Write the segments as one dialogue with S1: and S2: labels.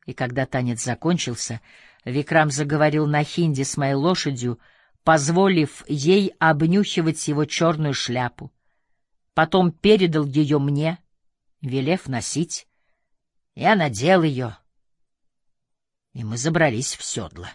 S1: И когда танец закончился, Викрам заговорил на хинди с моей лошадью, позволив ей обнюхивать его черную шляпу. Потом передал ее мне, велев носить. Я надел ее, и мы забрались в седло.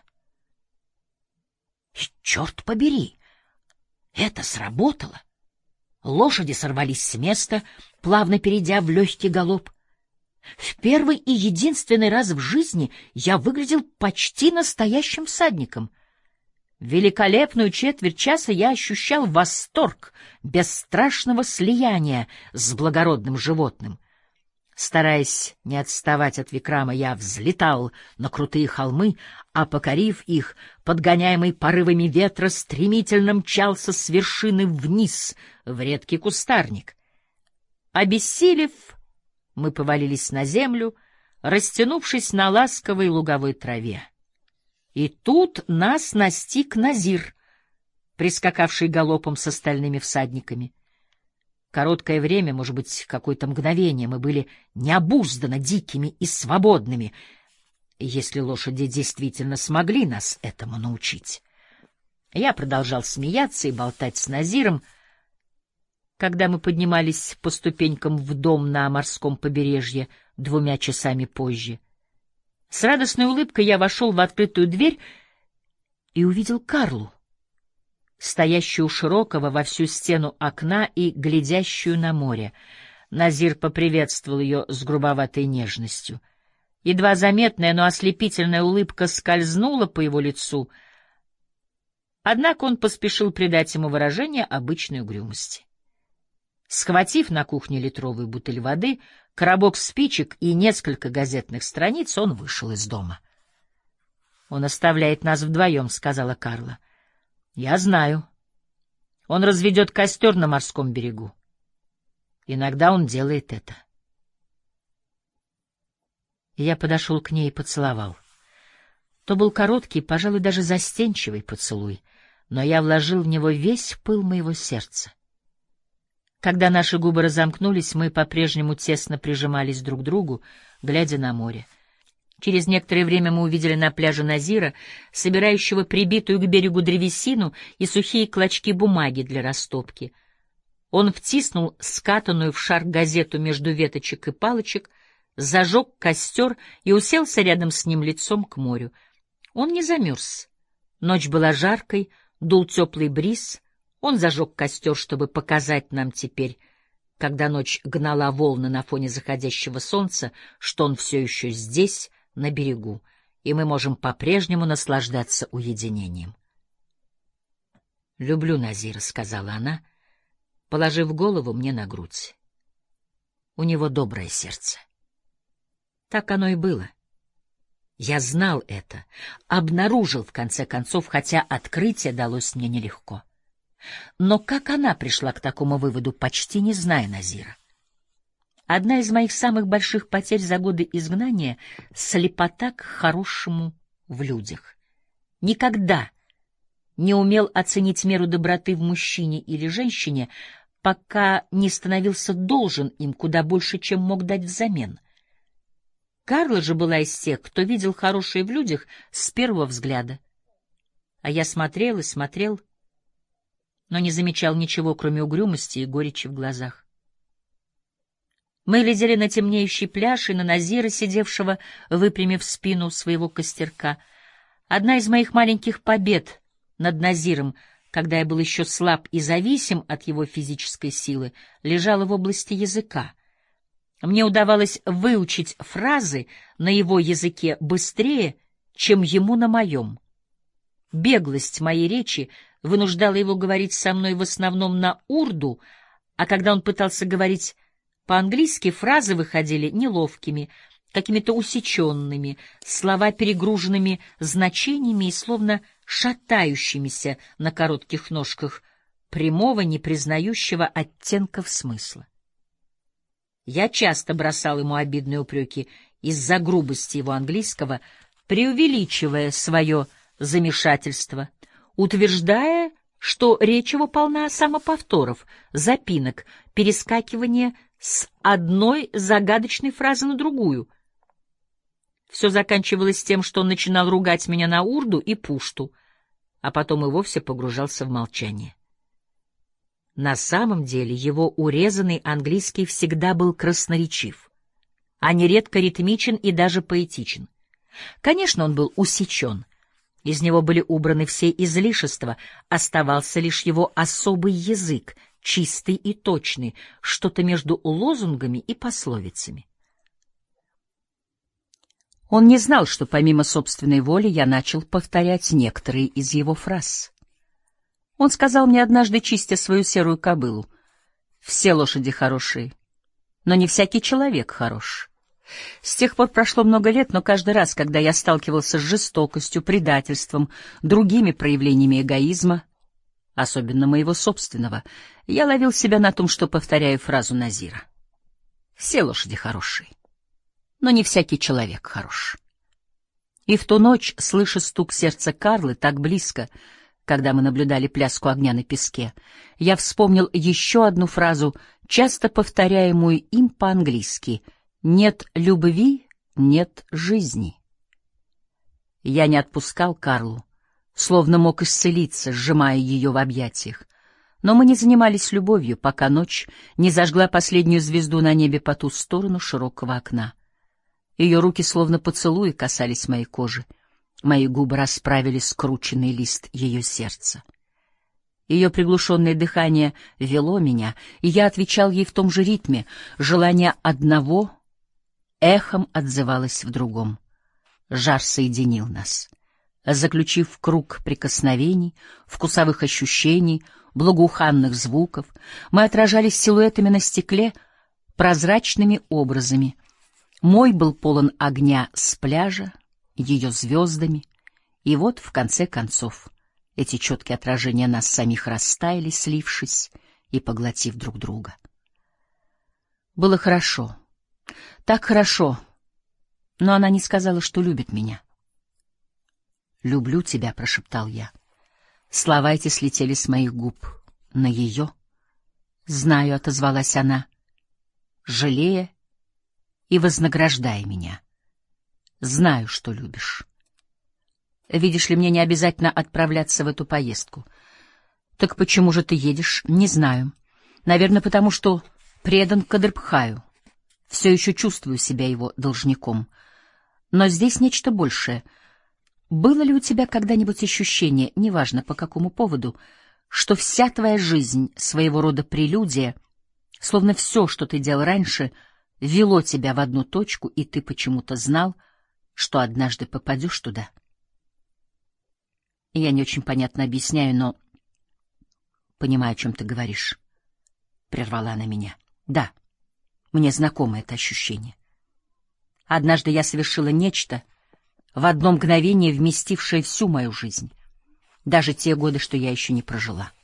S1: И, черт побери, это сработало. Лошади сорвались с места, плавно перейдя в легкий галоп. В первый и единственный раз в жизни я выглядел почти настоящим всадником. Великолепную четверть часа я ощущал восторг бесстрашного слияния с благородным животным. Стараясь не отставать от Викрама, я взлетал на крутые холмы, а, покорив их, подгоняемый порывами ветра, стремительно мчался с вершины вниз в редкий кустарник. Обессилев, мы повалились на землю, растянувшись на ласковой луговой траве. И тут нас настиг Назир, прискакавший галопом с остальными всадниками. Короткое время, может быть, какое-то мгновение, мы были необузданно дикими и свободными, если лошади действительно смогли нас этому научить. Я продолжал смеяться и болтать с Назиром, когда мы поднимались по ступенькам в дом на морском побережье 2 часами позже. С радостной улыбкой я вошел в открытую дверь и увидел Карлу, стоящую у широкого во всю стену окна и глядящую на море. Назир поприветствовал ее с грубоватой нежностью. Едва заметная, но ослепительная улыбка скользнула по его лицу, однако он поспешил придать ему выражение обычной угрюмости. Схватив на кухне литровую бутыль воды, коробок спичек и несколько газетных страниц, он вышел из дома. «Он оставляет нас вдвоем», — сказала Карла. «Я знаю. Он разведет костер на морском берегу. Иногда он делает это». Я подошел к ней и поцеловал. То был короткий, пожалуй, даже застенчивый поцелуй, но я вложил в него весь пыл моего сердца. Когда наши губы разомкнулись, мы по-прежнему тесно прижимались друг к другу, глядя на море. Через некоторое время мы увидели на пляже Назира, собирающего прибитую к берегу древесину и сухие клочки бумаги для растопки. Он втиснул скатанную в шар газету между веточек и палочек, зажег костер и уселся рядом с ним лицом к морю. Он не замерз. Ночь была жаркой, дул теплый бриз. Он зажег костер, чтобы показать нам теперь, когда ночь гнала волны на фоне заходящего солнца, что он все еще здесь, на берегу, и мы можем по-прежнему наслаждаться уединением. «Люблю Назира», — сказала она, положив голову мне на грудь. У него доброе сердце. Так оно и было. Я знал это, обнаружил в конце концов, хотя открытие далось мне нелегко. Но как она пришла к такому выводу, почти не зная Назира? Одна из моих самых больших потерь за годы изгнания — слепота к хорошему в людях. Никогда не умел оценить меру доброты в мужчине или женщине, пока не становился должен им куда больше, чем мог дать взамен. Карла же была из тех, кто видел хорошее в людях с первого взгляда. А я смотрел и смотрел, но не замечал ничего, кроме угрюмости и горечи в глазах. Мы глядели на темнеющий пляж и на Назира, сидевшего, выпрямив спину своего костерка. Одна из моих маленьких побед над Назиром, когда я был еще слаб и зависим от его физической силы, лежала в области языка. Мне удавалось выучить фразы на его языке быстрее, чем ему на моем. Беглость моей речи вынуждала его говорить со мной в основном на урду, а когда он пытался говорить по-английски, фразы выходили неловкими, какими-то усеченными, слова перегруженными значениями и словно шатающимися на коротких ножках прямого, не признающего оттенков смысла. Я часто бросал ему обидные упреки из-за грубости его английского, преувеличивая свое замешательство, утверждая, что речь его полна самоповторов, запинок, перескакивания с одной загадочной фразы на другую. Все заканчивалось тем, что он начинал ругать меня на урду и пушту, а потом и вовсе погружался в молчание. На самом деле его урезанный английский всегда был красноречив, а нередко ритмичен и даже поэтичен. Конечно, он был усечен, из него были убраны все излишества, оставался лишь его особый язык, чистый и точный, что-то между лозунгами и пословицами. Он не знал, что помимо собственной воли я начал повторять некоторые из его фраз. Он сказал мне однажды, чистя свою серую кобылу: «Все лошади хорошие, но не всякий человек хорош». С тех пор прошло много лет, но каждый раз, когда я сталкивался с жестокостью, предательством, другими проявлениями эгоизма, особенно моего собственного, я ловил себя на том, что повторяю фразу Назира: «Все лошади хорошие, но не всякий человек хорош». И в ту ночь, слыша стук сердца Карлы так близко, когда мы наблюдали пляску огня на песке, я вспомнил еще одну фразу, часто повторяемую им по-английски: «Нет любви, нет жизни». Я не отпускал Карлу, словно мог исцелиться, сжимая ее в объятиях. Но мы не занимались любовью, пока ночь не зажгла последнюю звезду на небе по ту сторону широкого окна. Ее руки, словно поцелуи, касались моей кожи. Мои губы расправили скрученный лист ее сердца. Ее приглушенное дыхание вело меня, и я отвечал ей в том же ритме. Желание одного эхом отзывалось в другом. Жар соединил нас. Заключив круг прикосновений, вкусовых ощущений, благоуханных звуков, мы отражались силуэтами на стекле, прозрачными образами. Мой был полон огня с пляжа, ее звездами, и вот, в конце концов, эти четкие отражения нас самих растаяли, слившись и поглотив друг друга. Было хорошо, так хорошо, но она не сказала, что любит меня. «Люблю тебя», — прошептал я. Слова эти слетели с моих губ на ее. «Знаю», — отозвалась она, жалея и вознаграждая меня. «Знаю, что любишь. Видишь ли, мне не обязательно отправляться в эту поездку». «Так почему же ты едешь?» «Не знаю. Наверное, потому что предан Кадрбхаю. Все еще чувствую себя его должником. Но здесь нечто большее. Было ли у тебя когда-нибудь ощущение, неважно по какому поводу, что вся твоя жизнь — своего рода прелюдия, словно все, что ты делал раньше, вело тебя в одну точку, и ты почему-то знал, что однажды попадешь туда?» Я не очень понятно объясняю, но понимаю, о чем ты говоришь. Прервала она меня. Да, мне знакомо это ощущение. Однажды я совершила нечто, в одно мгновение вместившее всю мою жизнь, даже те годы, что я еще не прожила.